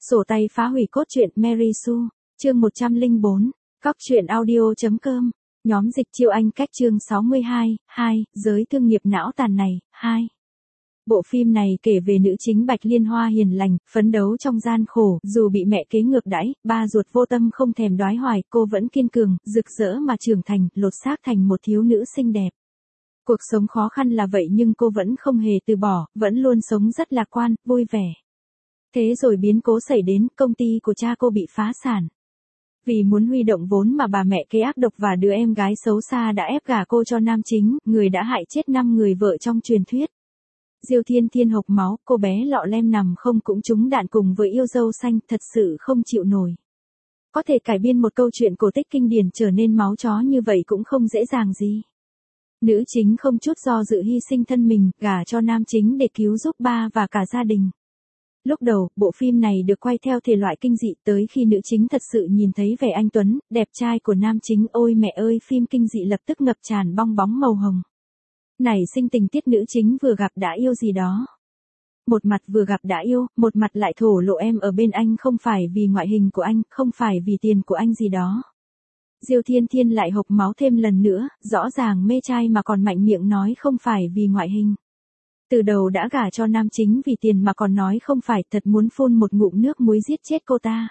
Sổ tay phá hủy cốt truyện Mary Sue, chương 104, Cóc truyện audio.com, nhóm dịch chiêu Anh cách chương 62, 2, giới thương nghiệp não tàn này, 2. Bộ phim này kể về nữ chính Bạch Liên Hoa hiền lành, phấn đấu trong gian khổ, dù bị mẹ kế ngược đãi, ba ruột vô tâm không thèm đoái hoài, cô vẫn kiên cường, rực rỡ mà trưởng thành, lột xác thành một thiếu nữ xinh đẹp. Cuộc sống khó khăn là vậy nhưng cô vẫn không hề từ bỏ, vẫn luôn sống rất lạc quan, vui vẻ. Thế rồi biến cố xảy đến, công ty của cha cô bị phá sản. Vì muốn huy động vốn mà bà mẹ kế ác độc và đứa em gái xấu xa đã ép gả cô cho nam chính, người đã hại chết 5 người vợ trong truyền thuyết. Diêu Thiên Thiên hộc máu, cô bé lọ lem nằm không cũng trúng đạn cùng với yêu dâu xanh, thật sự không chịu nổi. Có thể cải biên một câu chuyện cổ tích kinh điển trở nên máu chó như vậy cũng không dễ dàng gì. Nữ chính không chút do dự hy sinh thân mình, gả cho nam chính để cứu giúp ba và cả gia đình. Lúc đầu, bộ phim này được quay theo thể loại kinh dị tới khi nữ chính thật sự nhìn thấy vẻ anh tuấn, đẹp trai của nam chính. Ôi mẹ ơi, phim kinh dị lập tức ngập tràn bong bóng màu hồng. Nảy sinh tình tiết nữ chính vừa gặp đã yêu gì đó. Một mặt vừa gặp đã yêu, một mặt lại thổ lộ em ở bên anh không phải vì ngoại hình của anh, không phải vì tiền của anh gì đó. Diêu Thiên Thiên lại hộc máu thêm lần nữa, rõ ràng mê trai mà còn mạnh miệng nói không phải vì ngoại hình. Từ đầu đã gả cho nam chính vì tiền mà còn nói không phải, thật muốn phun một ngụm nước muối giết chết cô ta.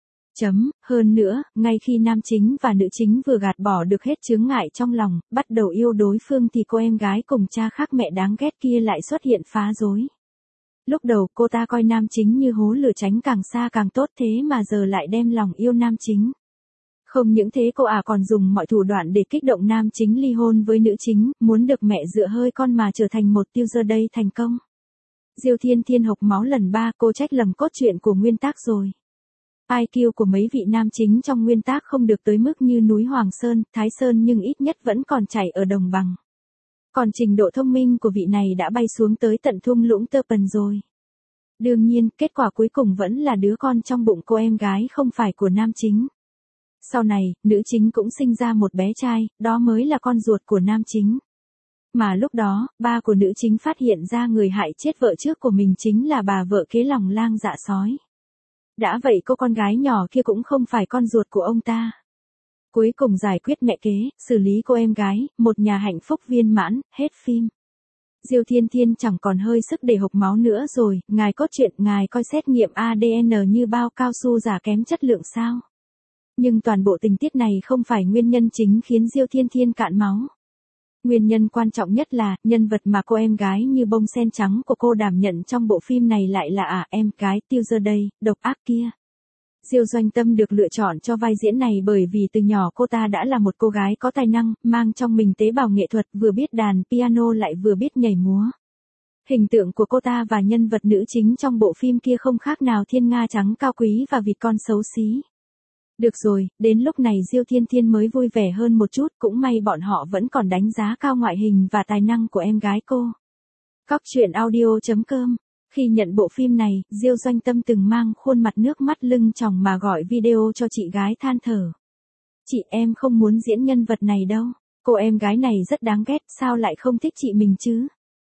Hơn nữa, ngay khi nam chính và nữ chính vừa gạt bỏ được hết chướng ngại trong lòng, bắt đầu yêu đối phương thì cô em gái cùng cha khác mẹ đáng ghét kia lại xuất hiện phá rối. Lúc đầu cô ta coi nam chính như hố lửa, tránh càng xa càng tốt, thế mà giờ lại đem lòng yêu nam chính. Không những thế cô còn dùng mọi thủ đoạn để kích động nam chính ly hôn với nữ chính, muốn được mẹ dựa hơi con mà trở thành một tiêu giờ đây thành công. Diêu Thiên Thiên hộc máu lần 3, cô trách lầm cốt truyện của nguyên tác rồi. IQ của mấy vị nam chính trong nguyên tác không được tới mức như núi Hoàng Sơn, Thái Sơn nhưng ít nhất vẫn còn chảy ở đồng bằng. Còn trình độ thông minh của vị này đã bay xuống tới tận thung lũng Tơ Pần rồi. Đương nhiên, kết quả cuối cùng vẫn là đứa con trong bụng cô em gái không phải của nam chính. Sau này, nữ chính cũng sinh ra một bé trai, đó mới là con ruột của nam chính. Mà lúc đó, ba của nữ chính phát hiện ra người hại chết vợ trước của mình chính là bà vợ kế lòng lang dạ sói. Đã vậy cô con gái nhỏ kia cũng không phải con ruột của ông ta. Cuối cùng giải quyết mẹ kế, xử lý cô em gái, một nhà hạnh phúc viên mãn, hết phim. Diêu Thiên Thiên chẳng còn hơi sức để hộc máu nữa rồi, ngài cốt truyện, ngài coi xét nghiệm ADN như bao cao su giả kém chất lượng sao? Nhưng toàn bộ tình tiết này không phải nguyên nhân chính khiến Diêu Thiên Thiên cạn máu. Nguyên nhân quan trọng nhất là, nhân vật mà cô em gái như bông sen trắng của cô đảm nhận trong bộ phim này lại là em gái tiêu giờ đây, độc ác kia. Diêu Doanh Tâm được lựa chọn cho vai diễn này bởi vì từ nhỏ cô ta đã là một cô gái có tài năng, mang trong mình tế bào nghệ thuật, vừa biết đàn piano lại vừa biết nhảy múa. Hình tượng của cô ta và nhân vật nữ chính trong bộ phim kia không khác nào thiên nga trắng cao quý và vịt con xấu xí. Được rồi, đến lúc này Diêu Thiên Thiên mới vui vẻ hơn một chút, cũng may bọn họ vẫn còn đánh giá cao ngoại hình và tài năng của em gái cô. Cóc truyện audio.com. Khi nhận bộ phim này, Diêu Doanh Tâm từng mang khuôn mặt nước mắt lưng tròng mà gọi video cho chị gái than thở. Chị, em không muốn diễn nhân vật này đâu, cô em gái này rất đáng ghét, sao lại không thích chị mình chứ?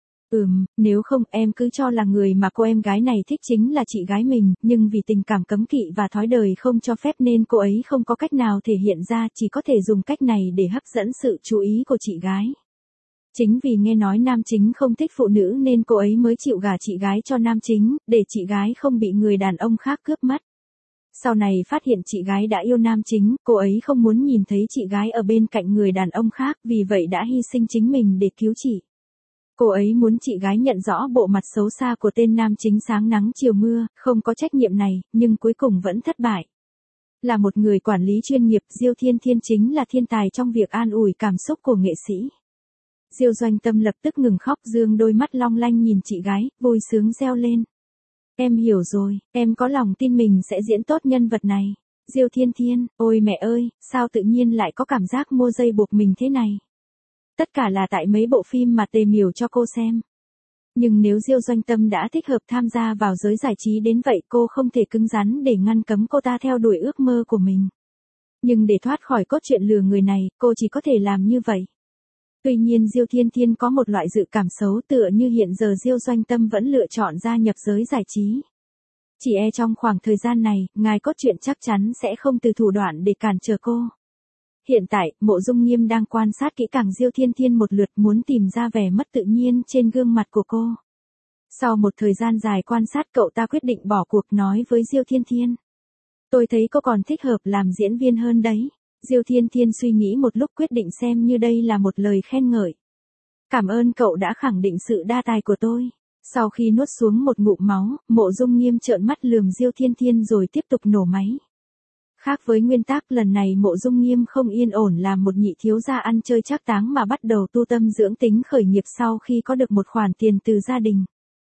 Nếu không em cứ cho là người mà cô em gái này thích chính là chị gái mình, nhưng vì tình cảm cấm kỵ và thói đời không cho phép nên cô ấy không có cách nào thể hiện ra, chỉ có thể dùng cách này để hấp dẫn sự chú ý của chị gái. Chính vì nghe nói nam chính không thích phụ nữ nên cô ấy mới chịu gả chị gái cho nam chính, để chị gái không bị người đàn ông khác cướp mất. Sau này phát hiện chị gái đã yêu nam chính, cô ấy không muốn nhìn thấy chị gái ở bên cạnh người đàn ông khác, vì vậy đã hy sinh chính mình để cứu chị. Cô ấy muốn chị gái nhận rõ bộ mặt xấu xa của tên nam chính sáng nắng chiều mưa, không có trách nhiệm này, nhưng cuối cùng vẫn thất bại. Là một người quản lý chuyên nghiệp, Diêu Thiên Thiên chính là thiên tài trong việc an ủi cảm xúc của nghệ sĩ. Diêu Doanh Tâm lập tức ngừng khóc, dương đôi mắt long lanh nhìn chị gái, vui sướng reo lên. Em hiểu rồi, em có lòng tin mình sẽ diễn tốt nhân vật này. Diêu Thiên Thiên, ôi mẹ ơi, sao tự nhiên lại có cảm giác mua dây buộc mình thế này? Tất cả là tại mấy bộ phim mà tề miểu cho cô xem. Nhưng nếu Diêu Doanh Tâm đã thích hợp tham gia vào giới giải trí đến vậy, cô không thể cứng rắn để ngăn cấm cô ta theo đuổi ước mơ của mình. Nhưng để thoát khỏi cốt truyện lừa người này, cô chỉ có thể làm như vậy. Tuy nhiên Diêu Thiên Thiên có một loại dự cảm xấu, tựa như hiện giờ Diêu Doanh Tâm vẫn lựa chọn gia nhập giới giải trí. Chỉ e trong khoảng thời gian này, ngài có chuyện chắc chắn sẽ không từ thủ đoạn để cản trở cô. Hiện tại, Mộ Dung Nghiêm đang quan sát kỹ càng Diêu Thiên Thiên một lượt, muốn tìm ra vẻ mất tự nhiên trên gương mặt của cô. Sau một thời gian dài quan sát, cậu ta quyết định bỏ cuộc, nói với Diêu Thiên Thiên. Tôi thấy cô còn thích hợp làm diễn viên hơn đấy. Diêu Thiên Thiên suy nghĩ một lúc, quyết định xem như đây là một lời khen ngợi. Cảm ơn cậu đã khẳng định sự đa tài của tôi. Sau khi nuốt xuống một ngụm máu, Mộ Dung Nghiêm trợn mắt lườm Diêu Thiên Thiên rồi tiếp tục nổ máy. Khác với nguyên tắc, lần này Mộ Dung Nghiêm không yên ổn làm một nhị thiếu gia ăn chơi trác táng mà bắt đầu tu tâm dưỡng tính khởi nghiệp sau khi có được một khoản tiền từ gia đình.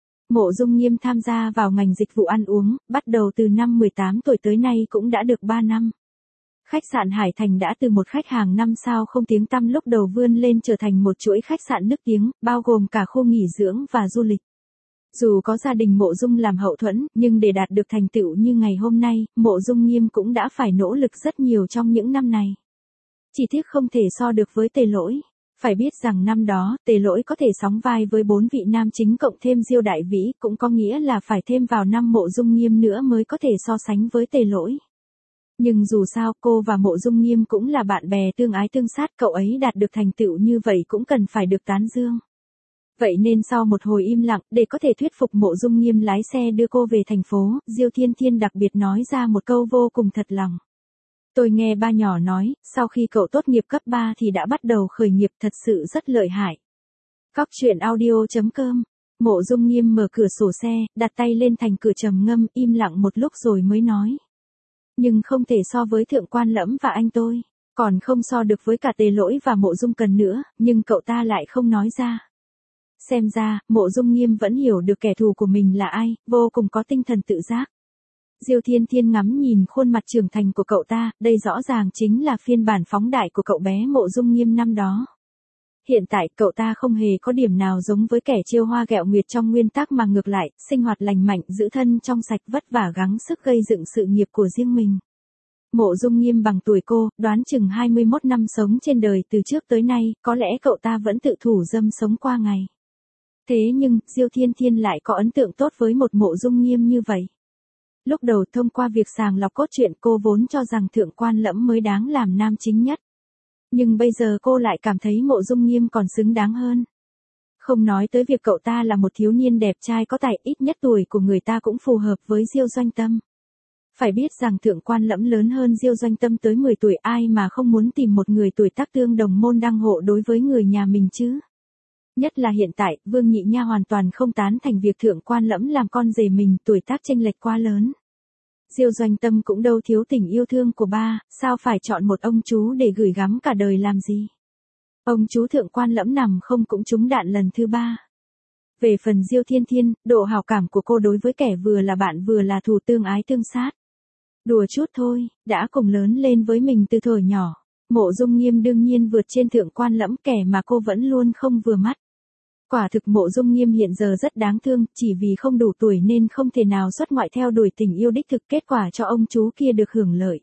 Mộ Dung Nghiêm tham gia vào ngành dịch vụ ăn uống, bắt đầu từ năm 18 tuổi tới nay cũng đã được 3 năm. Khách sạn Hải Thành đã từ một khách hàng 5 sao không tiếng tăm lúc đầu vươn lên trở thành một chuỗi khách sạn nức tiếng, bao gồm cả khu nghỉ dưỡng và du lịch. Dù có gia đình Mộ Dung làm hậu thuẫn, nhưng để đạt được thành tựu như ngày hôm nay, Mộ Dung Nghiêm cũng đã phải nỗ lực rất nhiều trong những năm này. Chỉ tiếc không thể so được với Tề Lỗi. Phải biết rằng năm đó, Tề Lỗi có thể sóng vai với 4 vị nam chính cộng thêm Diêu Đại Vĩ, cũng có nghĩa là phải thêm vào năm Mộ Dung Nghiêm nữa mới có thể so sánh với Tề Lỗi. Nhưng dù sao, cô và Mộ Dung Nghiêm cũng là bạn bè tương ái tương sát, cậu ấy đạt được thành tựu như vậy cũng cần phải được tán dương. Vậy nên sau một hồi im lặng, để có thể thuyết phục Mộ Dung Nghiêm lái xe đưa cô về thành phố, Diêu Thiên Thiên đặc biệt nói ra một câu vô cùng thật lòng. Tôi nghe ba nhỏ nói, sau khi cậu tốt nghiệp cấp 3 thì đã bắt đầu khởi nghiệp, thật sự rất lợi hại. Cóc truyện audio.com. Mộ Dung Nghiêm mở cửa sổ xe, đặt tay lên thành cửa trầm ngâm, im lặng một lúc rồi mới nói. Nhưng không thể so với Thượng Quan Lẫm và anh tôi, còn không so được với cả Tề Lỗi và Mộ Dung Cần nữa, nhưng cậu ta lại không nói ra. Xem ra, Mộ Dung Nghiêm vẫn hiểu được kẻ thù của mình là ai, vô cùng có tinh thần tự giác. Diêu Thiên Thiên ngắm nhìn khuôn mặt trưởng thành của cậu ta, đây rõ ràng chính là phiên bản phóng đại của cậu bé Mộ Dung Nghiêm năm đó. Hiện tại, cậu ta không hề có điểm nào giống với kẻ chiêu hoa ghẹo nguyệt trong nguyên tắc mà ngược lại, sinh hoạt lành mạnh, giữ thân trong sạch, vất vả gắng sức gây dựng sự nghiệp của riêng mình. Mộ Dung Nghiêm bằng tuổi cô, đoán chừng 21 năm sống trên đời từ trước tới nay, có lẽ cậu ta vẫn tự thủ dâm sống qua ngày. Thế nhưng, Diêu Thiên Thiên lại có ấn tượng tốt với một Mộ Dung Nghiêm như vậy. Lúc đầu thông qua việc sàng lọc cốt truyện, cô vốn cho rằng Thượng Quan Lẫm mới đáng làm nam chính nhất. Nhưng bây giờ cô lại cảm thấy Mộ Dung Nghiêm còn xứng đáng hơn. Không nói tới việc cậu ta là một thiếu niên đẹp trai có tài, ít nhất tuổi của người ta cũng phù hợp với Diêu Doanh Tâm. Phải biết rằng Thượng Quan Lẫm lớn hơn Diêu Doanh Tâm tới 10 tuổi, ai mà không muốn tìm một người tuổi tác tương đồng môn đăng hộ đối với người nhà mình chứ. Nhất là hiện tại, Vương Nhị Nha hoàn toàn không tán thành việc Thượng Quan Lẫm làm con rể mình, tuổi tác chênh lệch quá lớn. Diêu Doanh Tâm cũng đâu thiếu tình yêu thương của ba, sao phải chọn một ông chú để gửi gắm cả đời làm gì. Ông chú Thượng Quan Lẫm nằm không cũng trúng đạn lần thứ 3. Về phần Diêu Thiên Thiên, độ hảo cảm của cô đối với kẻ vừa là bạn vừa là thù tương ái tương sát. Đùa chút thôi, đã cùng lớn lên với mình từ thuở nhỏ. Mộ Dung Nghiêm đương nhiên vượt trên Thượng Quan Lẫm, kẻ mà cô vẫn luôn không vừa mắt. Quả thực Mộ Dung Nghiêm hiện giờ rất đáng thương, chỉ vì không đủ tuổi nên không thể nào xuất ngoại theo đuổi tình yêu đích thực, kết quả cho ông chú kia được hưởng lợi.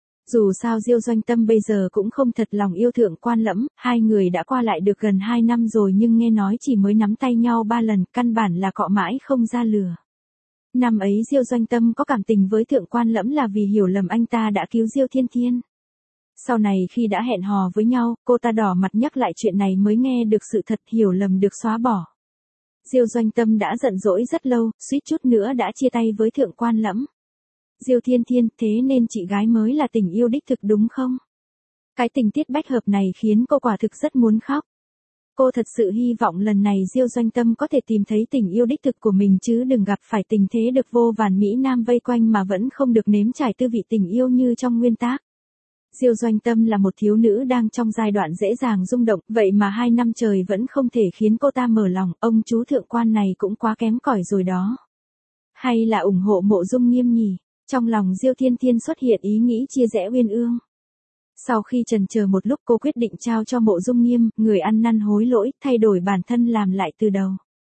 Dù sao Diêu Doanh Tâm bây giờ cũng không thật lòng yêu Thượng Quan Lẫm, hai người đã qua lại được gần 2 năm rồi nhưng nghe nói chỉ mới nắm tay nhau 3 lần, căn bản là cọ mãi không ra lửa. Năm ấy Diêu Doanh Tâm có cảm tình với Thượng Quan Lẫm là vì hiểu lầm anh ta đã cứu Diêu Thiên Thiên. Sau này khi đã hẹn hò với nhau, cô ta đỏ mặt nhắc lại chuyện này mới nghe được sự thật, hiểu lầm được xóa bỏ. Diêu Doanh Tâm đã giận dỗi rất lâu, suýt chút nữa đã chia tay với Thượng Quan Lẫm. Diêu Thiên Thiên, thế nên chị gái mới là tình yêu đích thực đúng không? Cái tình tiết bách hợp này khiến cô quả thực rất muốn khóc. Cô thật sự hy vọng lần này Diêu Doanh Tâm có thể tìm thấy tình yêu đích thực của mình chứ đừng gặp phải tình thế được vô vàn mỹ nam vây quanh mà vẫn không được nếm trải tư vị tình yêu như trong nguyên tác. Diêu Doanh Tâm là một thiếu nữ đang trong giai đoạn dễ dàng rung động, vậy mà 2 năm trời vẫn không thể khiến cô ta mở lòng, ông chú Thượng Quan này cũng quá kém cỏi rồi đó. Hay là ủng hộ Mộ Dung Nghiêm nhỉ? Trong lòng Diêu Thiên Thiên xuất hiện ý nghĩ chia rẽ uyên ương. Sau khi chần chờ một lúc cô quyết định trao cho Mộ Dung Nghiêm, người ăn năn hối lỗi, thay đổi bản thân làm lại từ đầu.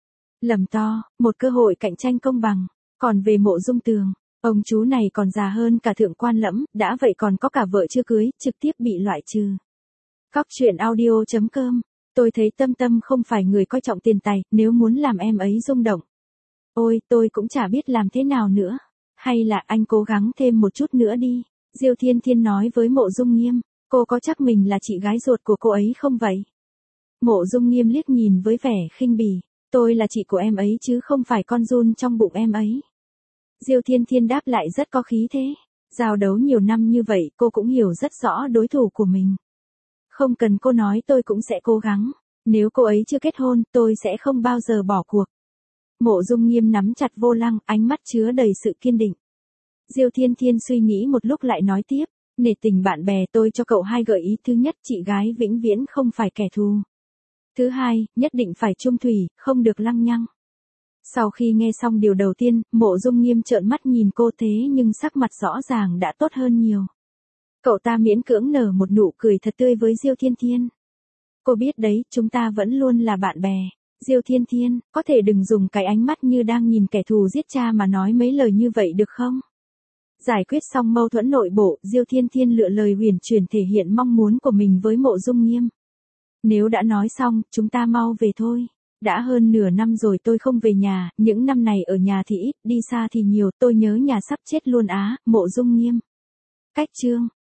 Lầm to, một cơ hội cạnh tranh công bằng. Còn về Mộ Dung Tường, ông chú này còn già hơn cả Thượng Quan Lẫm, đã vậy còn có cả vợ chưa cưới, trực tiếp bị loại trừ. Cóc truyện audio.com. Tôi thấy Tâm Tâm không phải người coi trọng tiền tài, nếu muốn làm em ấy rung động. Ôi, tôi cũng chả biết làm thế nào nữa. Hay là anh cố gắng thêm một chút nữa đi. Diêu Thiên Thiên nói với Mộ Dung Nghiêm, cô có chắc mình là chị gái ruột của cô ấy không vậy? Mộ Dung Nghiêm liếc nhìn với vẻ khinh bỉ, tôi là chị của em ấy chứ không phải con giun trong bụng em ấy. Diêu Thiên Thiên đáp lại rất có khí thế. Giao đấu nhiều năm như vậy cô cũng hiểu rất rõ đối thủ của mình. Không cần cô nói tôi cũng sẽ cố gắng. Nếu cô ấy chưa kết hôn tôi sẽ không bao giờ bỏ cuộc. Mộ Dung Nghiêm nắm chặt vô lăng, ánh mắt chứa đầy sự kiên định. Diêu Thiên Thiên suy nghĩ một lúc lại nói tiếp, nể tình bạn bè tôi cho cậu hai gợi ý. Thứ nhất, chị gái vĩnh viễn không phải kẻ thù. Thứ hai, nhất định phải trung thủy, không được lăng nhăng. Sau khi nghe xong điều đầu tiên, Mộ Dung Nghiêm trợn mắt nhìn cô thế nhưng sắc mặt rõ ràng đã tốt hơn nhiều. Cậu ta miễn cưỡng nở một nụ cười thật tươi với Diêu Thiên Thiên. Cô biết đấy, chúng ta vẫn luôn là bạn bè. Diêu Thiên Thiên, có thể đừng dùng cái ánh mắt như đang nhìn kẻ thù giết cha mà nói mấy lời như vậy được không? Giải quyết xong mâu thuẫn nội bộ, Diêu Thiên Thiên lựa lời huyền chuyển thể hiện mong muốn của mình với Mộ Dung Nghiêm. Nếu đã nói xong, chúng ta mau về thôi. Đã hơn nửa năm rồi tôi không về nhà, những năm này ở nhà thì ít, đi xa thì nhiều, tôi nhớ nhà sắp chết luôn á. Mộ Dung Nghiêm. Cách chương